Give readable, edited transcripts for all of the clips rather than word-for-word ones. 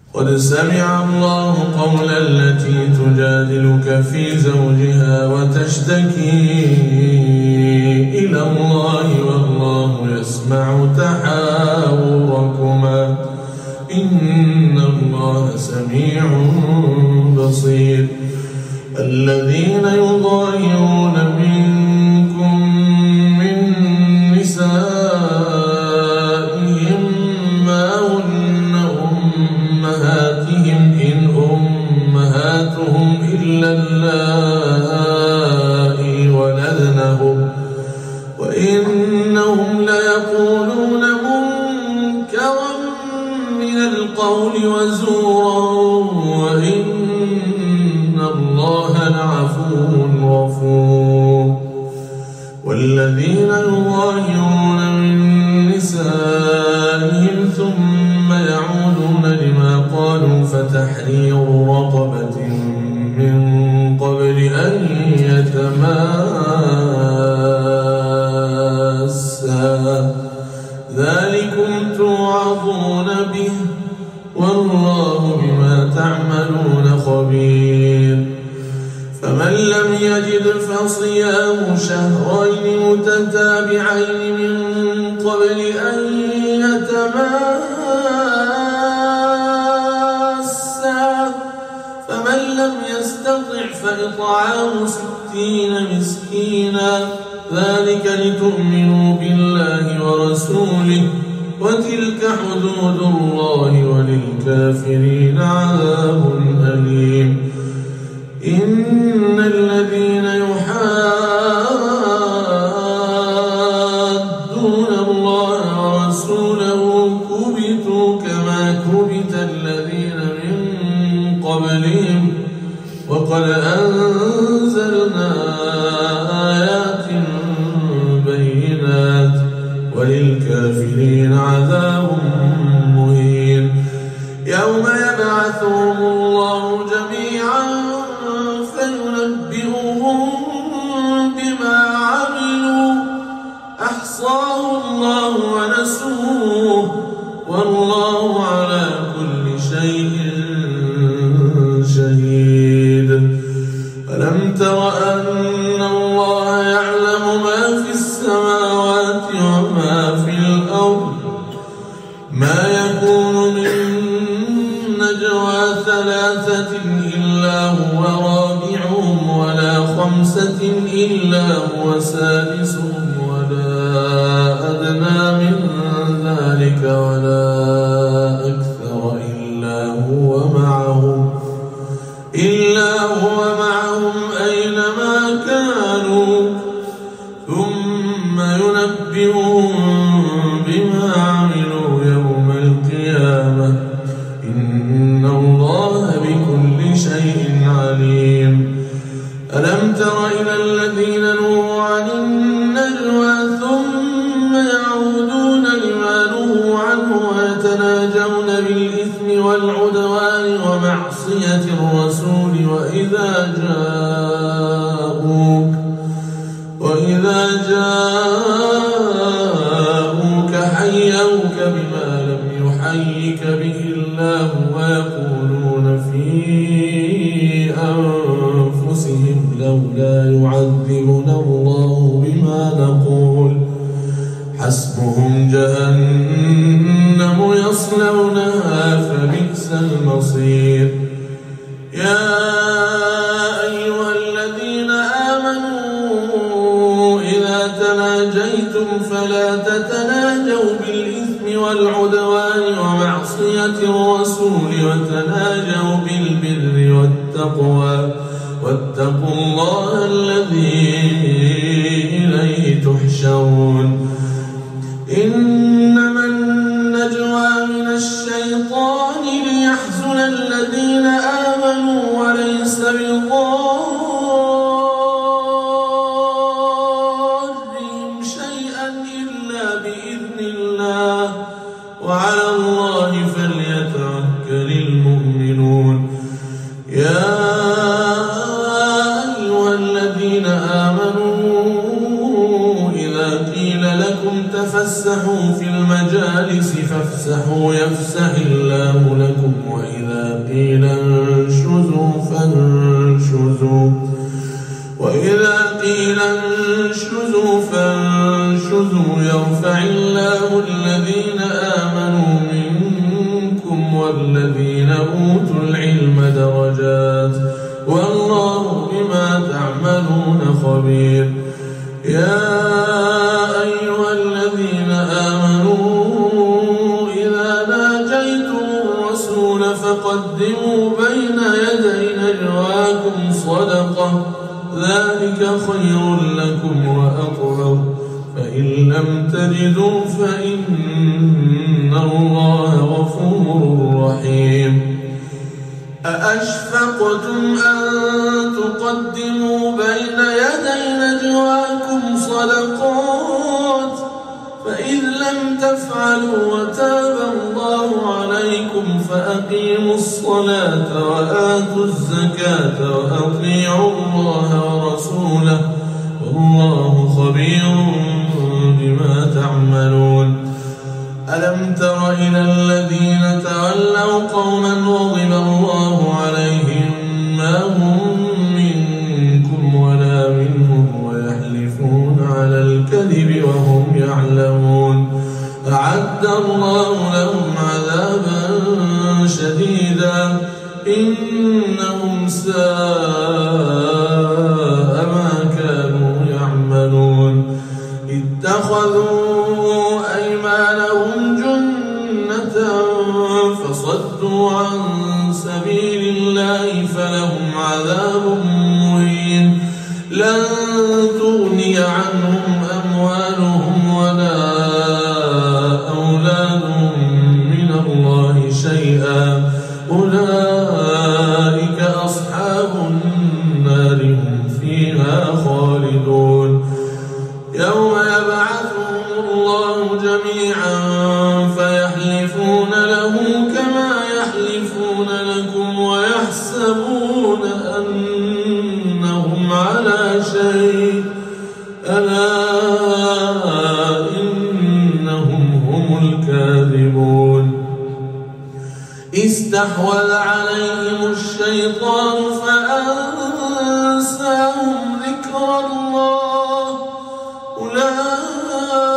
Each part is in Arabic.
قد سمع الله قول التي تجادلك في زوجها وتشتكي إلى الله والله يسمع تحاوركما إن الله سميع بصير. الذين يظاهرون منكم من نسائهم ما هن أمهاتهم إن أمهاتهم إلا اللائي ولدنهم وإنهم ليقولون منكرا من القول وزورا وإن الله لعفو غفور. والذين يظاهرون من نسائهم ثم يعودون لما قالوا فتحرير رقبة من قبل أن يتماسا ذلكم توعظون به والله بما تعملون خبير. فمن لم يجد فصيام شهرين متتابعين من قبل أن يتماسا فمن لم يستطع فإطعام 60 مسكينا ذلك لتؤمنوا بالله ورسوله وتلك حدود الله وللكافرين عذاب أليم. إن الذين يحادون الله ورسوله كبتوا كما كبت الذين من قبلهم وقد أنزلنا آيات بينات وللكافرين عذاب مهين. يوم يبعثهم الله جميعا فينبئهم بما عملوا أحصاه الله ونسوه والله على كل شيء شهيد. ألم تر أن الله يعلم ما في السماوات وما في الأرض ما يكون من نجوى 3 إلا هو رابعهم ولا 5 إلا هو سادسهم ولا أدنى من ذلك ولا أكثر إلا هو معهم أينما كانوا ثم ينبئهم بما عملوا يوم القيامة إن الله بكل شيء عليم. ألم تر إلى الذين نهوا عن النجوى ثم يعودون لما نهوا عنه ويتناجون بالإثم والعدوان ومعصية الرسول وإذا جاءوك حيوك بما لم يحيك به الله ويقولون في أنفسهم لولا يعذبنا الله بما نقول حسبهم جهنم يصلونها فبئس المصير. يا أيها الذين آمنوا إذا تناجيتم فلا تتناجوا بالإثم والعدوان ومعصية الرسول وتناجوا بالبر والتقوى واتقوا الله الذي إليه تحشرون. إنما النجوى من الشيطان ليحزن الذين آمنوا وليس بضارهم شيئا إلا بإذن الله وعلى الله فليتوكل المؤمنون. يا أيها الذين آمنوا إذا قيل لكم تفسحوا في المجالس فافسحوا يفسح الله لكم وإذا قيل انشزوا فانشزوا يرفع الله الذين آمنوا منكم والذين أوتوا العلم درجات والله بما تعملون خبير. يا أيها الذين آمنوا إذا ناجيتم الرسول فقدموا بين يدي نجواكم صدقة ذلك خير لكم وأطهر فإن لم تجدوا فإن الله غفور رحيم. أأشفقتم أن تقدموا بين يدي نجواكم صدقات فإذ لم تفعلوا وتاب الله عليكم فأقيموا الصلاة وآتوا الزكاة وأطيعوا الله ورسوله والله خبير بما تعملون. ألم تر إلى الذين تولوا قوما غضب الله عليهم ما هم منكم ولا منهم ويحلفون على الكذب وهم يعلمون أعد الله لهم عذابا شديدا إنهم ساء ما كانوا يعملون. اتخذوا أيمانهم جنة فصدوا عن سبيل الله فلهم عذاب مهين لن تغني عنهم أموالهم ولا أولادهم من الله شيئا أولئك أصحاب النار هم فيها خالدون. يوم يبعثهم الله جميعا فيحلفون له كما يحلفون لكم ويحسبون أنهم على شيء ألا إنهم هم الكاذبون. استحوذ عليهم الشيطان فأنساهم ذكر الله أولئك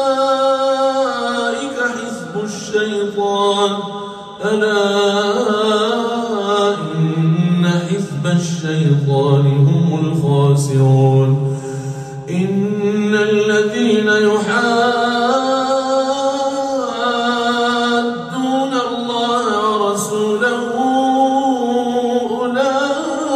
حزب الشيطان ألا إن حزب الشيطان هم الخاسرون. إن الذين يحادون الله ورسوله أولئك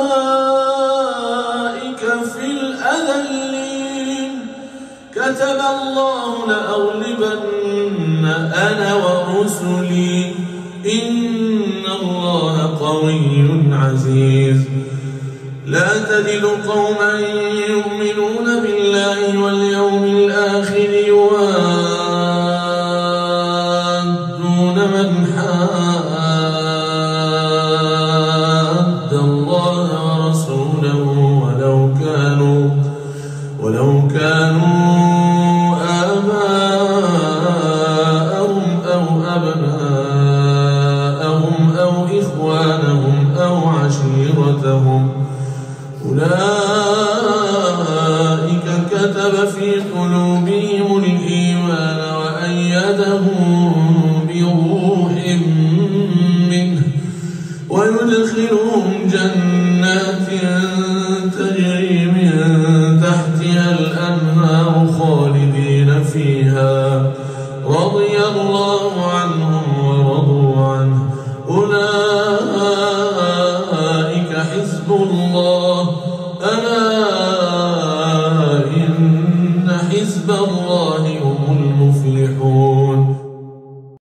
في الأذلين كتب الله لأغلبن أنا ورسلي إن الله قوي عزيز. لا تجد قوما يؤمنون بالله واليوم الآخر يوادون من حاد الله ورسوله ولو كانوا آباءهم أو أبناءهم أو إخوانهم أو عشيرتهم أولئك كتب في قلوبهم الإيمان وأيدهم بروح منه ويدخلهم جنات تجري